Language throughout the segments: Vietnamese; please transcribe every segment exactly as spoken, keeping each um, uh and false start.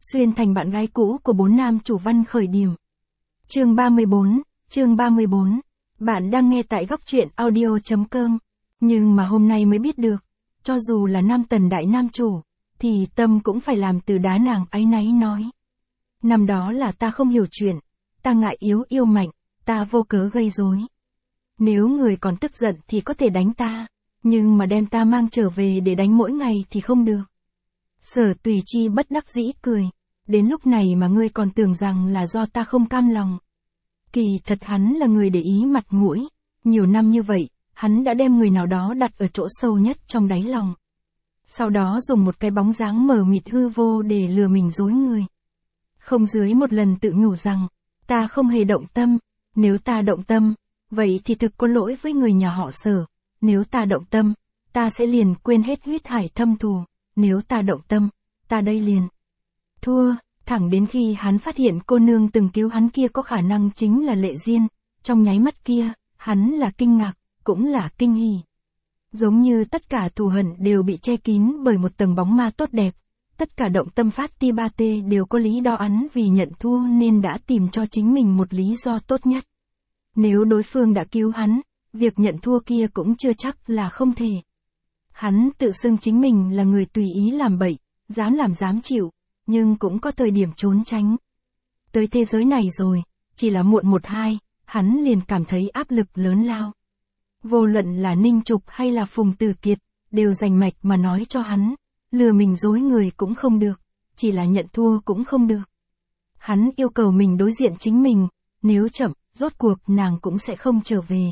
xuyên thành bạn gái cũ của bốn nam chủ văn khởi điểm. Chương ba mươi bốn, chương ba mươi bốn. Bạn đang nghe tại góc truyện audio chấm com. Nhưng mà hôm nay mới biết được, cho dù là nam tần đại nam chủ, thì tâm cũng phải làm từ đá nàng áy náy nói. Năm đó là ta không hiểu chuyện, ta ngại yếu yêu mạnh, ta vô cớ gây rối. Nếu người còn tức giận thì có thể đánh ta, nhưng mà đem ta mang trở về để đánh mỗi ngày thì không được. Sở Tùy Chi bất đắc dĩ cười, đến lúc này mà ngươi còn tưởng rằng là do ta không cam lòng. Kỳ thật hắn là người để ý mặt mũi, nhiều năm như vậy, hắn đã đem người nào đó đặt ở chỗ sâu nhất trong đáy lòng. Sau đó dùng một cái bóng dáng mờ mịt hư vô để lừa mình dối người. Không dưới một lần tự nhủ rằng, ta không hề động tâm, nếu ta động tâm, vậy thì thực có lỗi với người nhà họ Sở, nếu ta động tâm, ta sẽ liền quên hết huyết hải thâm thù, nếu ta động tâm, ta đây liền thua, thẳng đến khi hắn phát hiện cô nương từng cứu hắn kia có khả năng chính là Lệ Diên, trong nháy mắt kia, hắn là kinh ngạc, cũng là kinh hỉ. Giống như tất cả thù hận đều bị che kín bởi một tầng bóng ma tốt đẹp, tất cả động tâm phát ti ba tê đều có lý do hắn vì nhận thua nên đã tìm cho chính mình một lý do tốt nhất. Nếu đối phương đã cứu hắn, việc nhận thua kia cũng chưa chắc là không thể. Hắn tự xưng chính mình là người tùy ý làm bậy, dám làm dám chịu, nhưng cũng có thời điểm trốn tránh. Tới thế giới này rồi, chỉ là muộn một hai, hắn liền cảm thấy áp lực lớn lao. Vô luận là Ninh Trục hay là Phùng Tử Kiệt, đều rành mạch mà nói cho hắn, lừa mình dối người cũng không được, chỉ là nhận thua cũng không được. Hắn yêu cầu mình đối diện chính mình, nếu chậm, rốt cuộc nàng cũng sẽ không trở về.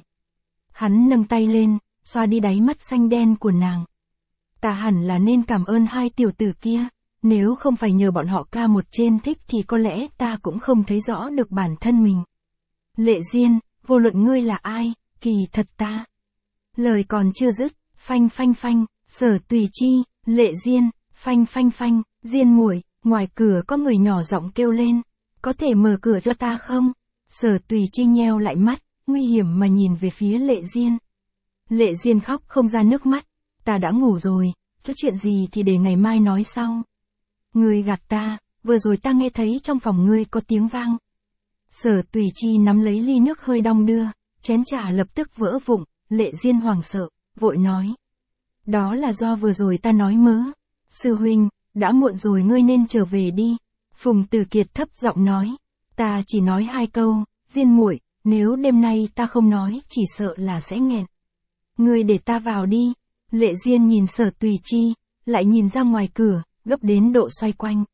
Hắn nâng tay lên, xoa đi đáy mắt xanh đen của nàng. Ta hẳn là nên cảm ơn hai tiểu tử kia, nếu không phải nhờ bọn họ ca một trên thích thì có lẽ ta cũng không thấy rõ được bản thân mình. Lệ Diên, vô luận ngươi là ai, kỳ thật ta. Lời còn chưa dứt, phanh phanh phanh, Sở Tùy Chi, Lệ Diên, phanh phanh phanh, Diên muội, ngoài cửa có người nhỏ giọng kêu lên, có thể mở cửa cho ta không? Sở Tùy Chi nheo lại mắt, nguy hiểm mà nhìn về phía Lệ Diên. Lệ Diên khóc không ra nước mắt, ta đã ngủ rồi, có chuyện gì thì để ngày mai nói sau. Ngươi gạt ta, vừa rồi ta nghe thấy trong phòng ngươi có tiếng vang. Sở Tùy Chi nắm lấy ly nước hơi đong đưa, chén trà lập tức vỡ vụn, Lệ Diên hoảng sợ, vội nói. Đó là do vừa rồi ta nói mớ. Sư huynh, đã muộn rồi ngươi nên trở về đi. Phùng Tử Kiệt thấp giọng nói. Ta chỉ nói hai câu, Diên muội, nếu đêm nay ta không nói chỉ sợ là sẽ nghẹn. Ngươi để ta vào đi. Lệ Diên nhìn Sở Tùy Chi, lại nhìn ra ngoài cửa, gấp đến độ xoay quanh.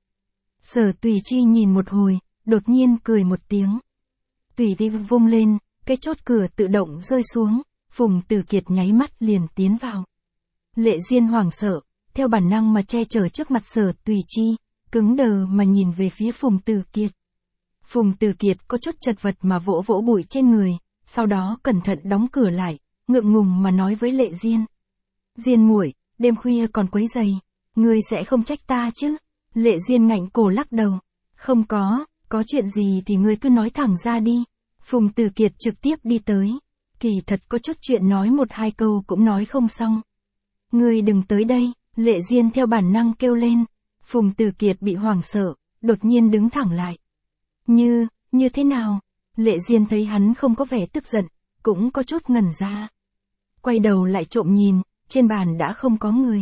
Sở Tùy Chi nhìn một hồi, đột nhiên cười một tiếng. Tùy đi vung lên, cái chốt cửa tự động rơi xuống, Phùng Tử Kiệt nháy mắt liền tiến vào. Lệ Diên hoảng sợ, theo bản năng mà che chở trước mặt Sở Tùy Chi, cứng đờ mà nhìn về phía Phùng Tử Kiệt. Phùng Tử Kiệt có chút chật vật mà vỗ vỗ bụi trên người, sau đó cẩn thận đóng cửa lại, ngượng ngùng mà nói với Lệ Diên. Diên muội, đêm khuya còn quấy rầy, ngươi sẽ không trách ta chứ? Lệ Diên ngạnh cổ lắc đầu. Không có, có chuyện gì thì ngươi cứ nói thẳng ra đi. Phùng Tử Kiệt trực tiếp đi tới. Kỳ thật có chút chuyện nói một hai câu cũng nói không xong. Ngươi đừng tới đây, Lệ Diên theo bản năng kêu lên. Phùng Tử Kiệt bị hoảng sợ, đột nhiên đứng thẳng lại. Như, như thế nào? Lệ Diên thấy hắn không có vẻ tức giận, cũng có chút ngẩn ra. Quay đầu lại trộm nhìn, trên bàn đã không có người.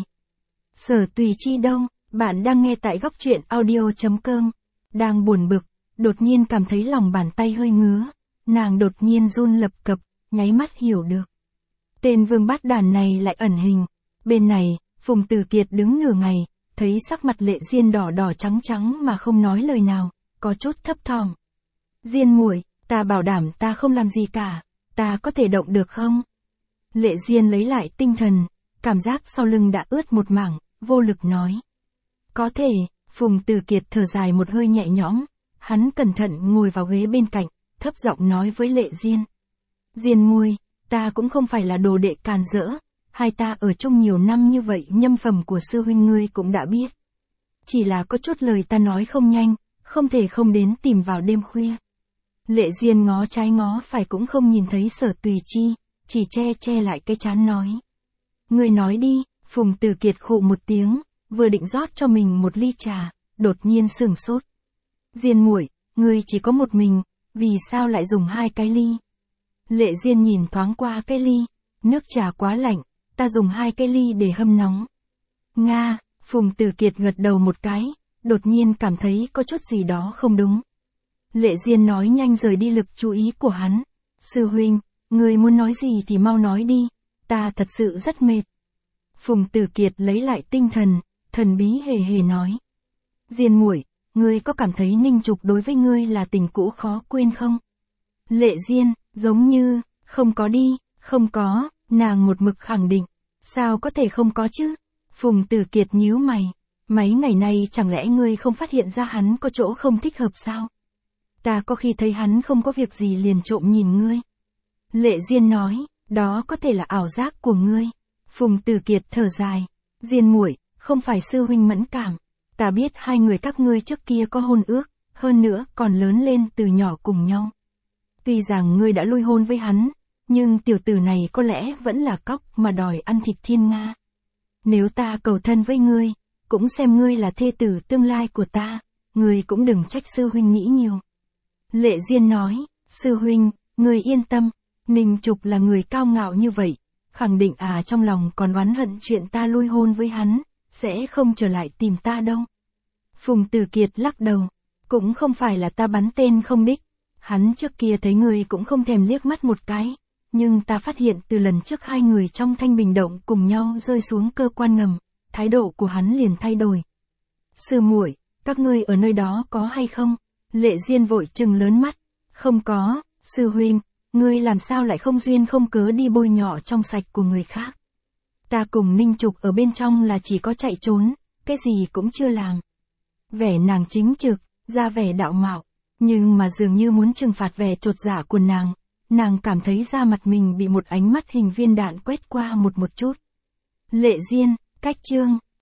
Sở Tùy Chi đâu? Bạn đang nghe tại góc truyện audio chấm com. Đang buồn bực, đột nhiên cảm thấy lòng bàn tay hơi ngứa. Nàng đột nhiên run lập cập, nháy mắt hiểu được. Tên vương bát đàn này lại ẩn hình. Bên này, Phùng Tử Kiệt đứng nửa ngày, thấy sắc mặt Lệ Diên đỏ đỏ trắng trắng mà không nói lời nào, có chút thấp thỏm. Diên muội, ta bảo đảm ta không làm gì cả, ta có thể động được không? Lệ Diên lấy lại tinh thần, cảm giác sau lưng đã ướt một mảng, vô lực nói. Có thể, Phùng Tử Kiệt thở dài một hơi nhẹ nhõm, hắn cẩn thận ngồi vào ghế bên cạnh, thấp giọng nói với Lệ Diên. Diên muội, ta cũng không phải là đồ đệ càn rỡ, hai ta ở chung nhiều năm như vậy nhâm phẩm của sư huynh ngươi cũng đã biết. Chỉ là có chút lời ta nói không nhanh, không thể không đến tìm vào đêm khuya. Lệ Diên ngó trái ngó phải cũng không nhìn thấy Sở Tùy Chi, chỉ che che lại cái trán nói. Ngươi nói đi, Phùng Tử Kiệt khụ một tiếng, vừa định rót cho mình một ly trà, đột nhiên sửng sốt. Diên muội, ngươi chỉ có một mình, vì sao lại dùng hai cái ly? Lệ Diên nhìn thoáng qua cái ly, nước trà quá lạnh, ta dùng hai cái ly để hâm nóng. Nga, Phùng Tử Kiệt gật đầu một cái, đột nhiên cảm thấy có chút gì đó không đúng. Lệ Diên nói nhanh rời đi lực chú ý của hắn. Sư huynh, ngươi muốn nói gì thì mau nói đi, ta thật sự rất mệt. Phùng Tử Kiệt lấy lại tinh thần, thần bí hề hề nói. Diên muội, ngươi có cảm thấy Ninh Trục đối với ngươi là tình cũ khó quên không? Lệ Diên, giống như, không có đi, không có, nàng một mực khẳng định. Sao có thể không có chứ? Phùng Tử Kiệt nhíu mày. Mấy ngày nay chẳng lẽ ngươi không phát hiện ra hắn có chỗ không thích hợp sao? Ta có khi thấy hắn không có việc gì liền trộm nhìn ngươi. Lệ Diên nói, đó có thể là ảo giác của ngươi. Phùng Tử Kiệt thở dài. Diên muội, không phải sư huynh mẫn cảm. Ta biết hai người các ngươi trước kia có hôn ước, hơn nữa còn lớn lên từ nhỏ cùng nhau. Tuy rằng ngươi đã lui hôn với hắn, nhưng tiểu tử này có lẽ vẫn là cóc mà đòi ăn thịt thiên nga. Nếu ta cầu thân với ngươi, cũng xem ngươi là thê tử tương lai của ta, ngươi cũng đừng trách sư huynh nghĩ nhiều. Lệ Diên nói, sư huynh, ngươi yên tâm, Ninh Trục là người cao ngạo như vậy, khẳng định à trong lòng còn oán hận chuyện ta lui hôn với hắn, sẽ không trở lại tìm ta đâu. Phùng Tử Kiệt lắc đầu, cũng không phải là ta bắn tên không đích, hắn trước kia thấy người cũng không thèm liếc mắt một cái, nhưng ta phát hiện từ lần trước hai người trong Thanh Bình Động cùng nhau rơi xuống cơ quan ngầm, thái độ của hắn liền thay đổi. Sư muội, các ngươi ở nơi đó có hay không? Lệ Diên vội trừng lớn mắt, không có, sư huynh, ngươi làm sao lại không duyên không cớ đi bôi nhọ trong sạch của người khác. Ta cùng Ninh Trục ở bên trong là chỉ có chạy trốn, cái gì cũng chưa làm. Vẻ nàng chính trực, ra vẻ đạo mạo, nhưng mà dường như muốn trừng phạt vẻ chột dạ của nàng, nàng cảm thấy da mặt mình bị một ánh mắt hình viên đạn quét qua một một chút. Lệ Diên, cách chương